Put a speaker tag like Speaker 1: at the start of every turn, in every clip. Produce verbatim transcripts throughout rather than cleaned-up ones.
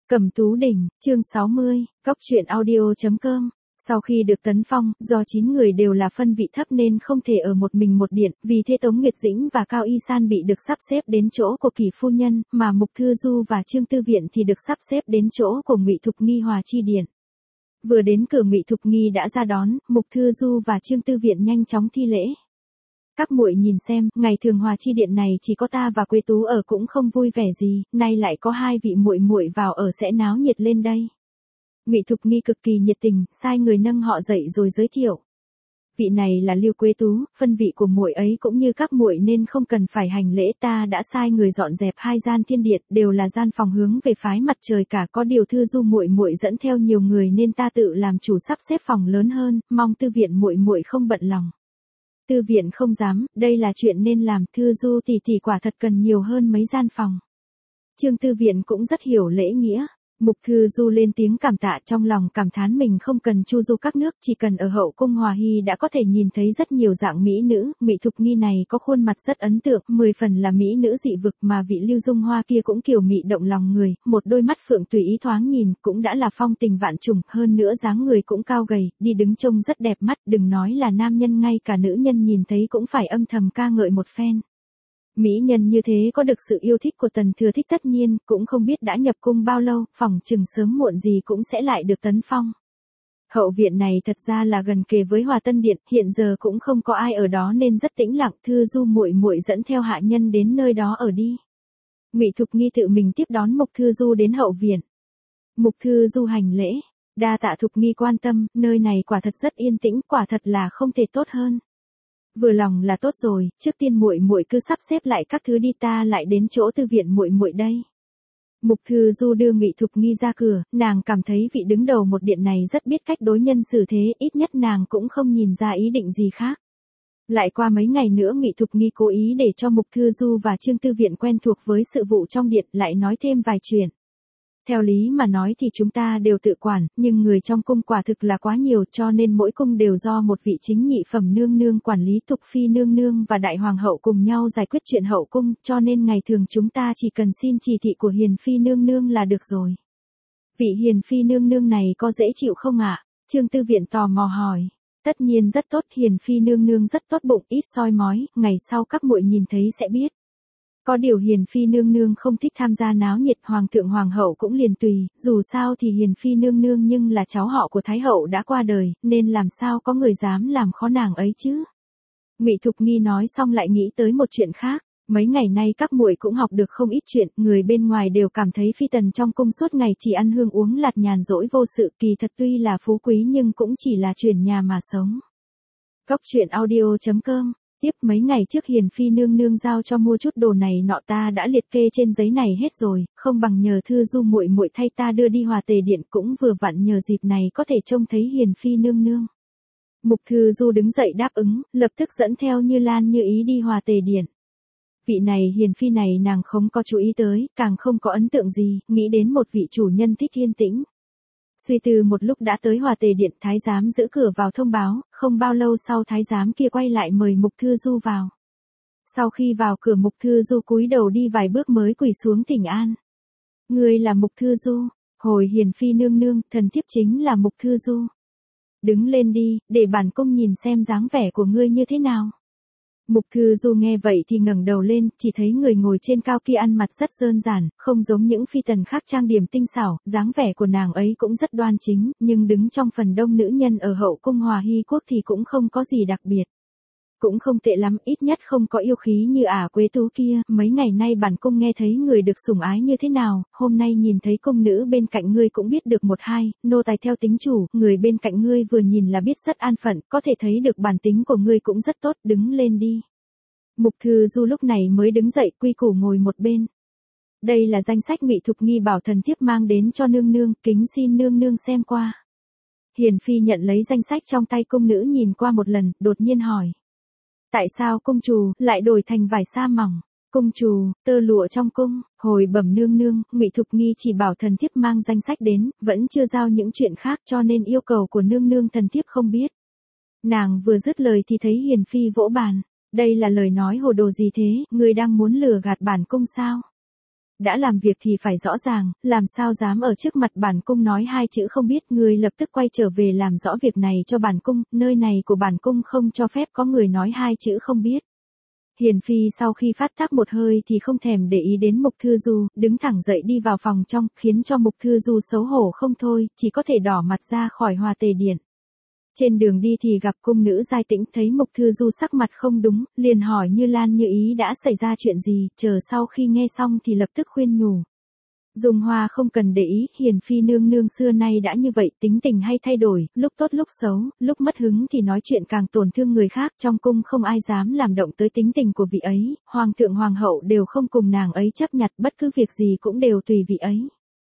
Speaker 1: Cẩm Tú Đỉnh, chương sáu mươi, Cóc truyện audio chấm com. Sau khi được tấn phong, do chín người đều là phân vị thấp nên không thể ở một mình một điện, vì thế Tống Nguyệt Dĩnh và Cao Y San bị được sắp xếp đến chỗ của Kỷ phu nhân, mà Mục Thư Du và Trương Tư Viện thì được sắp xếp đến chỗ của Ngụy Thục Nghi Hòa Chi điện. Vừa đến cửa Ngụy Thục Nghi đã ra đón, Mục Thư Du và Trương Tư Viện nhanh chóng thi lễ. Các muội nhìn xem, ngày thường Hòa Chi điện này chỉ có ta và Quế Tú ở cũng không vui vẻ gì, nay lại có hai vị muội muội vào ở sẽ náo nhiệt lên đây. Ngụy Thục Nghi cực kỳ nhiệt tình, sai người nâng họ dậy rồi giới thiệu. Vị này là Lưu Quế Tú, phân vị của muội ấy cũng như các muội nên không cần phải hành lễ, ta đã sai người dọn dẹp hai gian thiên điện, đều là gian phòng hướng về phái mặt trời cả, có điều Thư Du muội muội dẫn theo nhiều người nên ta tự làm chủ sắp xếp phòng lớn hơn, mong Tư Viện muội muội không bận lòng. Tư Viện không dám, đây là chuyện nên làm, Thư Du tỷ tỷ quả thật cần nhiều hơn mấy gian phòng. Trương Tư Viện cũng rất hiểu lễ nghĩa. Mục Thư Du lên tiếng cảm tạ, trong lòng cảm thán mình không cần chu du các nước, chỉ cần ở hậu cung Hòa Hy đã có thể nhìn thấy rất nhiều dạng mỹ nữ. Ngụy Thục Nghi này có khuôn mặt rất ấn tượng, mười phần là mỹ nữ dị vực, mà vị Lưu Dung Hoa kia cũng kiều mị động lòng người, một đôi mắt phượng tùy ý thoáng nhìn, cũng đã là phong tình vạn trùng, hơn nữa dáng người cũng cao gầy, đi đứng trông rất đẹp mắt, đừng nói là nam nhân, ngay cả nữ nhân nhìn thấy cũng phải âm thầm ca ngợi một phen. Mỹ nhân như thế có được sự yêu thích của Tần Thừa Thích tất nhiên, cũng không biết đã nhập cung bao lâu, phỏng chừng sớm muộn gì cũng sẽ lại được tấn phong. Hậu viện này thật ra là gần kề với Hòa Tân Điện, hiện giờ cũng không có ai ở đó nên rất tĩnh lặng, Thư Du muội muội dẫn theo hạ nhân đến nơi đó ở đi. Ngụy Thục Nghi tự mình tiếp đón Mục Thư Du đến hậu viện. Mục Thư Du hành lễ, đa tạ Thục Nghi quan tâm, nơi này quả thật rất yên tĩnh, quả thật là không thể tốt hơn. Vừa lòng là tốt rồi, trước tiên muội muội cứ sắp xếp lại các thứ đi, ta lại đến chỗ Tư Viện muội muội đây. Mục Thư Du đưa Ngụy Thục Nghi ra cửa, nàng cảm thấy vị đứng đầu một điện này rất biết cách đối nhân xử thế, ít nhất nàng cũng không nhìn ra ý định gì khác. Lại qua mấy ngày nữa Ngụy Thục Nghi cố ý để cho Mục Thư Du và Trương Tư Viện quen thuộc với sự vụ trong điện, lại nói thêm vài chuyện. Theo lý mà nói thì chúng ta đều tự quản, nhưng người trong cung quả thực là quá nhiều, cho nên mỗi cung đều do một vị chính nhị phẩm nương nương quản lý, Thục Phi nương nương và Đại Hoàng hậu cùng nhau giải quyết chuyện hậu cung, cho nên ngày thường chúng ta chỉ cần xin chỉ thị của Hiền Phi nương nương là được rồi. Vị Hiền Phi nương nương này có dễ chịu không ạ? Trương Tư Viện tò mò hỏi. Tất nhiên rất tốt, Hiền Phi nương nương rất tốt bụng, ít soi mói, ngày sau các muội nhìn thấy sẽ biết. Có điều Hiền Phi nương nương không thích tham gia náo nhiệt, hoàng thượng hoàng hậu cũng liền tùy, dù sao thì Hiền Phi nương nương nhưng là cháu họ của Thái hậu đã qua đời, nên làm sao có người dám làm khó nàng ấy chứ. Ngụy Thục Nghi nói xong lại nghĩ tới một chuyện khác, mấy ngày nay các muội cũng học được không ít chuyện, người bên ngoài đều cảm thấy phi tần trong cung suốt ngày chỉ ăn hương uống lạt nhàn rỗi vô sự, kỳ thật tuy là phú quý nhưng cũng chỉ là chuyển nhà mà sống. Cóc truyện audio chấm com. Tiếp mấy ngày trước Hiền Phi nương nương giao cho mua chút đồ này nọ ta đã liệt kê trên giấy này hết rồi, không bằng nhờ Thư Du muội muội thay ta đưa đi Hòa Tề điện, cũng vừa vặn nhờ dịp này có thể trông thấy Hiền Phi nương nương. Mục Thư Du đứng dậy đáp ứng, lập tức dẫn theo Như Lan Như Ý đi Hòa Tề điện. Vị này Hiền Phi này nàng không có chú ý tới, càng không có ấn tượng gì, nghĩ đến một vị chủ nhân thích yên tĩnh. Suy tư một lúc đã tới Hòa Tề điện, thái giám giữ cửa vào thông báo, không bao lâu sau thái giám kia quay lại mời Mục Thư Du vào. Sau khi vào cửa Mục Thư Du cúi đầu đi vài bước mới quỳ xuống thỉnh an. Ngươi là Mục Thư Du? Hồi Hiền Phi nương nương, thần thiếp chính là Mục Thư Du. Đứng lên đi, để bản cung nhìn xem dáng vẻ của ngươi như thế nào. Mục Thư Du nghe vậy thì ngẩng đầu lên, chỉ thấy người ngồi trên cao kia ăn mặc rất đơn giản, không giống những phi tần khác trang điểm tinh xảo, dáng vẻ của nàng ấy cũng rất đoan chính, nhưng đứng trong phần đông nữ nhân ở hậu cung Hòa Hy quốc thì cũng không có gì đặc biệt. Cũng không tệ lắm, ít nhất không có yêu khí như ả Quế Tú kia, mấy ngày nay bản cung nghe thấy người được sủng ái như thế nào, hôm nay nhìn thấy cung nữ bên cạnh ngươi cũng biết được một hai, nô tài theo tính chủ, người bên cạnh ngươi vừa nhìn là biết rất an phận, có thể thấy được bản tính của ngươi cũng rất tốt, đứng lên đi. Mục Thư Du lúc này mới đứng dậy, quy củ ngồi một bên. Đây là danh sách Ngụy Thục Nghi bảo thần thiếp mang đến cho nương nương, kính xin nương nương xem qua. Hiền Phi nhận lấy danh sách trong tay cung nữ nhìn qua một lần, đột nhiên hỏi. Tại sao cung trù lại đổi thành vải sa mỏng? Cung trù, tơ lụa trong cung, hồi bẩm nương nương, Ngụy Thục Nghi chỉ bảo thần thiếp mang danh sách đến, vẫn chưa giao những chuyện khác cho nên yêu cầu của nương nương thần thiếp không biết. Nàng vừa dứt lời thì thấy Hiền Phi vỗ bàn. Đây là lời nói hồ đồ gì thế, ngươi đang muốn lừa gạt bản cung sao? Đã làm việc thì phải rõ ràng, làm sao dám ở trước mặt bản cung nói hai chữ không biết. Người lập tức quay trở về làm rõ việc này cho bản cung, nơi này của bản cung không cho phép có người nói hai chữ không biết. Hiền phi sau khi phát tác một hơi thì không thèm để ý đến Mục Thư Du, đứng thẳng dậy đi vào phòng trong, khiến cho Mục Thư Du xấu hổ không thôi, chỉ có thể đỏ mặt ra khỏi Hòa Tề Điện. Trên đường đi thì gặp cung nữ Giai Tĩnh, thấy Mục Thư Du sắc mặt không đúng, liền hỏi Như Lan Như Ý đã xảy ra chuyện gì, chờ sau khi nghe xong thì lập tức khuyên nhủ. Dung Hoa không cần để ý, Hiền phi nương nương xưa nay đã như vậy, tính tình hay thay đổi, lúc tốt lúc xấu, lúc mất hứng thì nói chuyện càng tổn thương người khác, trong cung không ai dám làm động tới tính tình của vị ấy, hoàng thượng hoàng hậu đều không cùng nàng ấy chấp nhặt, bất cứ việc gì cũng đều tùy vị ấy.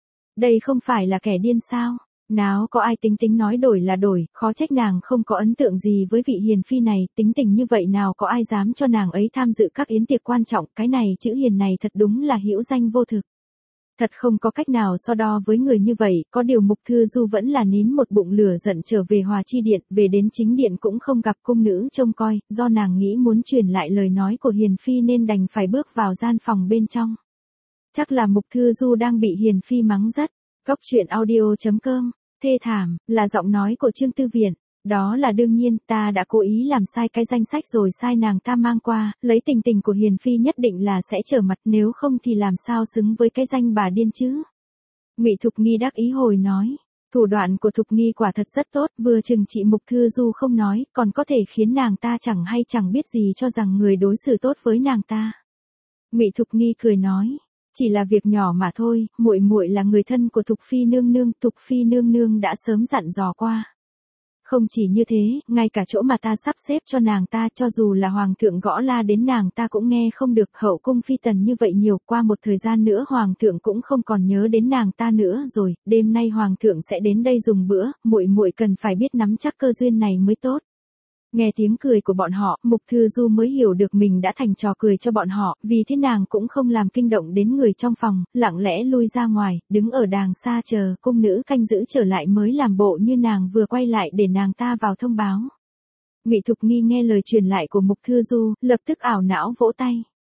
Speaker 1: Đây không phải là kẻ điên sao? Nào có ai tính tính nói đổi là đổi, khó trách nàng không có ấn tượng gì với vị hiền phi này, tính tình như vậy nào có ai dám cho nàng ấy tham dự các yến tiệc quan trọng, cái này chữ hiền này thật đúng là hữu danh vô thực. Thật không có cách nào so đo với người như vậy, có điều Mục Thư Du vẫn là nín một bụng lửa giận trở về Hòa Chi Điện, về đến chính điện cũng không gặp cung nữ trông coi, do nàng nghĩ muốn truyền lại lời nói của Hiền Phi nên đành phải bước vào gian phòng bên trong. Chắc là Mục Thư Du đang bị Hiền Phi mắng rất. Góc truyện audio chấm com, thê thảm, là giọng nói của Trương Tư Viện. Đó là đương nhiên, ta đã cố ý làm sai cái danh sách rồi sai nàng ta mang qua, lấy tình tình của Hiền Phi nhất định là sẽ trở mặt, nếu không thì làm sao xứng với cái danh bà điên chứ. Ngụy Thục Nghi đắc ý hồi nói, thủ đoạn của Thục Nghi quả thật rất tốt, vừa chừng trị Mục Thư Du không nói, còn có thể khiến nàng ta chẳng hay chẳng biết gì cho rằng người đối xử tốt với nàng ta. Ngụy Thục Nghi cười nói, chỉ là việc nhỏ mà thôi, muội muội là người thân của Thục Phi nương nương, Thục Phi nương nương đã sớm dặn dò qua. Không chỉ như thế, ngay cả chỗ mà ta sắp xếp cho nàng ta, cho dù là hoàng thượng gõ la đến nàng ta cũng nghe không được, hậu cung phi tần như vậy nhiều, qua một thời gian nữa hoàng thượng cũng không còn nhớ đến nàng ta nữa rồi, đêm nay hoàng thượng sẽ đến đây dùng bữa, muội muội cần phải biết nắm chắc cơ duyên này mới tốt. Nghe tiếng cười của bọn họ, Mục Thư Du mới hiểu được mình đã thành trò cười cho bọn họ, vì thế nàng cũng không làm kinh động đến người trong phòng, lặng lẽ lui ra ngoài, đứng ở đàng xa chờ cung nữ canh giữ trở lại mới làm bộ như nàng vừa quay lại để nàng ta vào thông báo. Ngụy Thục Nghi nghe lời truyền lại của Mục Thư Du, lập tức ảo não vỗ tay.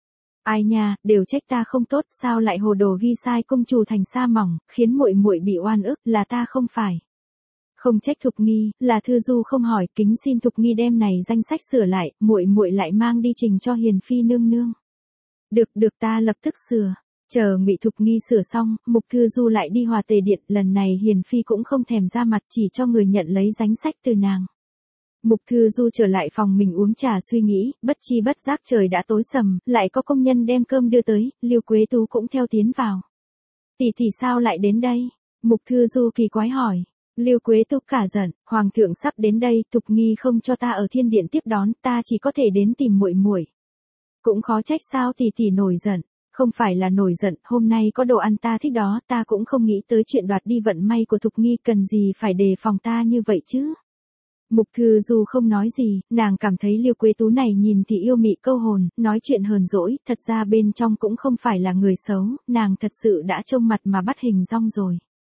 Speaker 1: Ai nha, đều trách ta không tốt, sao lại hồ đồ ghi sai cung chủ thành sa mỏng, khiến muội muội bị oan ức, là ta không phải. Không trách Thục Nghi, là Thư Du không hỏi, kính xin Thục Nghi đem này danh sách sửa lại, muội muội lại mang đi trình cho Hiền Phi nương nương. Được, được, ta lập tức sửa. Chờ Ngụy Thục Nghi sửa xong, Mục Thư Du lại đi Hòa Tề Điện, lần này Hiền Phi cũng không thèm ra mặt, chỉ cho người nhận lấy danh sách từ nàng. Mục Thư Du trở lại phòng mình uống trà suy nghĩ, bất chi bất giác trời đã tối sầm, lại có công nhân đem cơm đưa tới, Liêu Quế Tú cũng theo tiến vào. Tỷ tỷ sao lại đến đây? Mục Thư Du kỳ quái hỏi. Liêu Quế Tú cả giận, hoàng thượng sắp đến đây, Thục Nghi không cho ta ở thiên điện tiếp đón, ta chỉ có thể đến tìm muội muội. Cũng khó trách sao tỷ tỷ nổi giận, không phải là nổi giận, hôm nay có đồ ăn ta thích đó, ta cũng không nghĩ tới chuyện đoạt đi vận may của Thục Nghi, cần gì phải đề phòng ta như vậy chứ. Mục Thư Du không nói gì, nàng cảm thấy Liêu Quế Tú này nhìn thì yêu mị câu hồn, nói chuyện hờn dỗi, thật ra bên trong cũng không phải là người xấu, nàng thật sự đã trông mặt mà bắt hình dong rồi.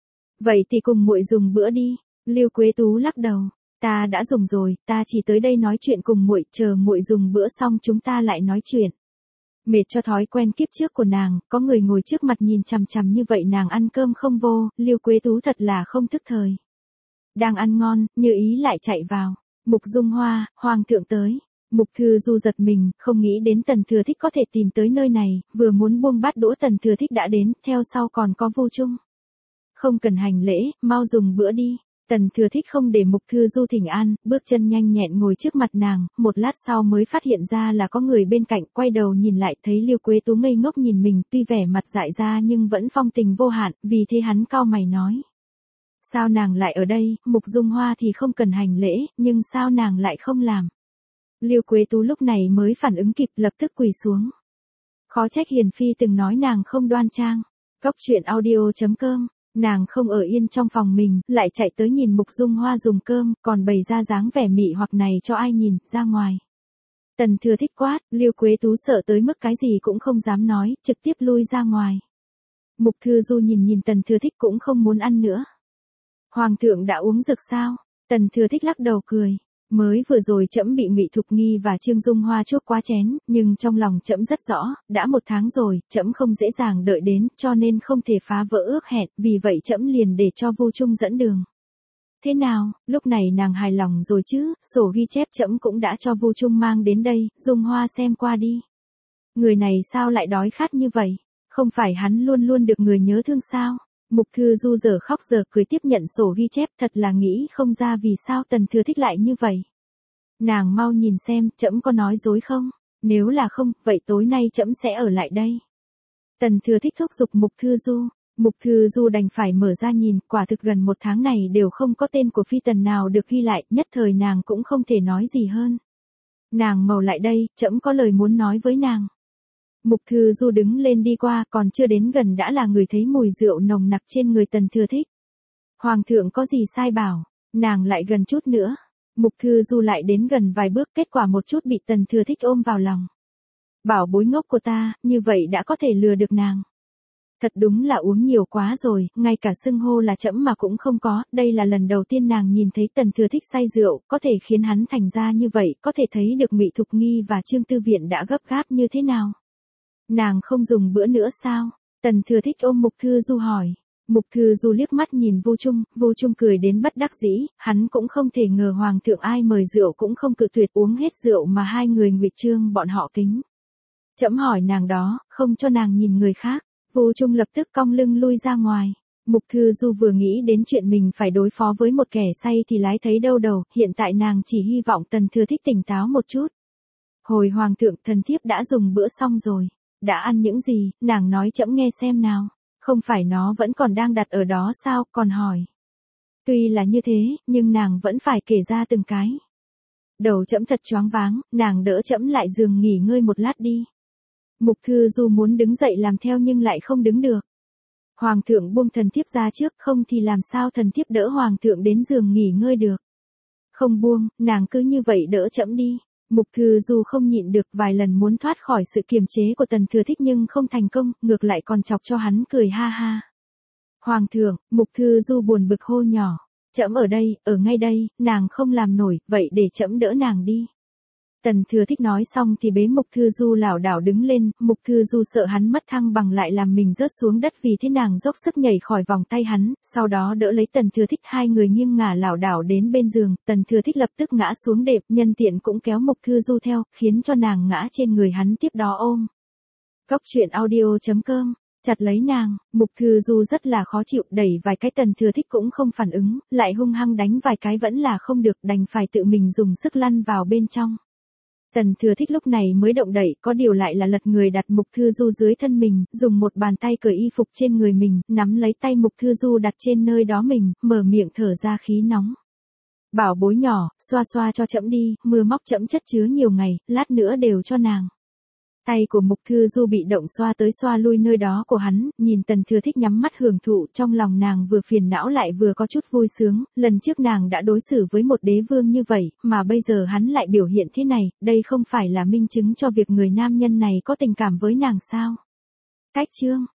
Speaker 1: Vậy thì cùng muội dùng bữa đi. Liêu Quế Tú lắc đầu, ta đã dùng rồi, ta chỉ tới đây nói chuyện cùng muội, chờ muội dùng bữa xong chúng ta lại nói chuyện. Mệt cho thói quen kiếp trước của nàng, có người ngồi trước mặt nhìn chằm chằm như vậy nàng ăn cơm không vô, Liêu Quế Tú thật là không thức thời. Đang ăn ngon, Như Ý lại chạy vào. Mục Dung Hoa, hoàng thượng tới. Mục Thư Du giật mình, không nghĩ đến Tần Thừa Thích có thể tìm tới nơi này, vừa muốn buông bát đũa Tần Thừa Thích đã đến, theo sau còn có Vu Trung. Không cần hành lễ, mau dùng bữa đi. Tần Thừa Thích không để Mục Thư Du thỉnh an, bước chân nhanh nhẹn ngồi trước mặt nàng, một lát sau mới phát hiện ra là có người bên cạnh, quay đầu nhìn lại thấy Liêu Quế Tú ngây ngốc nhìn mình, tuy vẻ mặt dại ra nhưng vẫn phong tình vô hạn, vì thế hắn cau mày nói. Sao nàng lại ở đây? Mục Dung Hoa thì không cần hành lễ, nhưng sao nàng lại không làm? Liêu Quế Tú lúc này mới phản ứng kịp, lập tức quỳ xuống. Khó trách Hiền Phi từng nói nàng không đoan trang. Góc truyện audio chấm com. Nàng không ở yên trong phòng mình, lại chạy tới nhìn Mục Dung Hoa dùng cơm, còn bày ra dáng vẻ mị hoặc này cho ai nhìn, ra ngoài. Tần Thừa Thích quát, Liêu Quế Tú sợ tới mức cái gì cũng không dám nói, trực tiếp lui ra ngoài. Mục Thư Du nhìn nhìn Tần Thừa Thích cũng không muốn ăn nữa. Hoàng thượng đã uống dược sao? Tần Thừa Thích lắc đầu cười. Mới vừa rồi trẫm bị Ngụy Thục Nghi và Trương Dung Hoa chuốc quá chén, nhưng trong lòng trẫm rất rõ, đã một tháng rồi, trẫm không dễ dàng đợi đến, cho nên không thể phá vỡ ước hẹn, vì vậy trẫm liền để cho Vu Trung dẫn đường. Thế nào, lúc này nàng hài lòng rồi chứ, sổ ghi chép trẫm cũng đã cho Vu Trung mang đến đây, Dung Hoa xem qua đi. Người này sao lại đói khát như vậy? Không phải hắn luôn luôn được người nhớ thương sao? Mục Thư Du giờ khóc giờ cười tiếp nhận sổ ghi chép, thật là nghĩ không ra vì sao Tần Thừa Thích lại như vậy. Nàng mau nhìn xem, trẫm có nói dối không? Nếu là không, vậy tối nay trẫm sẽ ở lại đây. Tần Thừa Thích thúc giục Mục Thư Du. Mục Thư Du đành phải mở ra nhìn, quả thực gần một tháng này đều không có tên của phi tần nào được ghi lại, nhất thời nàng cũng không thể nói gì hơn. Nàng màu lại đây, trẫm có lời muốn nói với nàng. Mục Thư Du đứng lên đi qua, còn chưa đến gần đã là người thấy mùi rượu nồng nặc trên người Tần Thừa Thích. Hoàng thượng có gì sai bảo, nàng lại gần chút nữa. Mục Thư Du lại đến gần vài bước, kết quả một chút bị Tần Thừa Thích ôm vào lòng. Bảo bối ngốc của ta, như vậy đã có thể lừa được nàng. Thật đúng là uống nhiều quá rồi, ngay cả xưng hô là trẫm mà cũng không có, đây là lần đầu tiên nàng nhìn thấy Tần Thừa Thích say rượu, có thể khiến hắn thành ra như vậy, có thể thấy được Ngụy Thục Nghi và Trương Tư Viện đã gấp gáp như thế nào. Nàng không dùng bữa nữa sao? Tần Thừa Thích ôm Mục Thư Du hỏi. Mục Thư Du liếc mắt nhìn Vu Trung, Vu Trung cười đến bất đắc dĩ, hắn cũng không thể ngờ hoàng thượng ai mời rượu cũng không cự tuyệt uống hết rượu mà hai người Ngụy Trương bọn họ kính. Trẫm hỏi nàng đó, không cho nàng nhìn người khác. Vu Trung lập tức cong lưng lui ra ngoài. Mục Thư Du vừa nghĩ đến chuyện mình phải đối phó với một kẻ say thì lái thấy đau đầu, hiện tại nàng chỉ hy vọng Tần Thừa Thích tỉnh táo một chút. Hồi hoàng thượng, thần thiếp đã dùng bữa xong rồi. Đã ăn những gì, nàng nói trẫm nghe xem nào. Không phải nó vẫn còn đang đặt ở đó sao, còn hỏi. Tuy là như thế, nhưng nàng vẫn phải kể ra từng cái. Đầu trẫm thật choáng váng, nàng đỡ trẫm lại giường nghỉ ngơi một lát đi. Mục Thư Du muốn đứng dậy làm theo nhưng lại không đứng được. Hoàng thượng buông thần thiếp ra trước, không thì làm sao thần thiếp đỡ hoàng thượng đến giường nghỉ ngơi được. Không buông, nàng cứ như vậy đỡ trẫm đi. Mục Thư Du không nhịn được, vài lần muốn thoát khỏi sự kiềm chế của Tần Thừa Thích nhưng không thành công, ngược lại còn chọc cho hắn cười ha ha. Hoàng thượng, Mục Thư Du buồn bực hô nhỏ. Trẫm ở đây, ở ngay đây, nàng không làm nổi, vậy để trẫm đỡ nàng đi. Tần Thừa Thích nói xong thì bế Mục Thư Du lảo đảo đứng lên, Mục Thư Du sợ hắn mất thăng bằng lại làm mình rớt xuống đất, vì thế nàng dốc sức nhảy khỏi vòng tay hắn, sau đó đỡ lấy Tần Thừa Thích, hai người nghiêng ngả lảo đảo đến bên giường, Tần Thừa Thích lập tức ngã xuống đệm, nhân tiện cũng kéo Mục Thư Du theo, khiến cho nàng ngã trên người hắn tiếp đó ôm. Cốc truyện audio chấm com chặt lấy nàng, Mục Thư Du rất là khó chịu, đẩy vài cái Tần Thừa Thích cũng không phản ứng, lại hung hăng đánh vài cái vẫn là không được, đành phải tự mình dùng sức lăn vào bên trong. Tần Thừa Thích lúc này mới động đậy, có điều lại là lật người đặt Mục Thư Du dưới thân mình, dùng một bàn tay cởi y phục trên người mình, nắm lấy tay Mục Thư Du đặt trên nơi đó mình, mở miệng thở ra khí nóng. Bảo bối nhỏ, xoa xoa cho trẫm đi, mưa móc trẫm chất chứa nhiều ngày, lát nữa đều cho nàng. Tay của Mục Thư Du bị động xoa tới xoa lui nơi đó của hắn, nhìn Tần Thừa Thích nhắm mắt hưởng thụ, trong lòng nàng vừa phiền não lại vừa có chút vui sướng, lần trước nàng đã đối xử với một đế vương như vậy, mà bây giờ hắn lại biểu hiện thế này, đây không phải là minh chứng cho việc người nam nhân này có tình cảm với nàng sao? Cách chương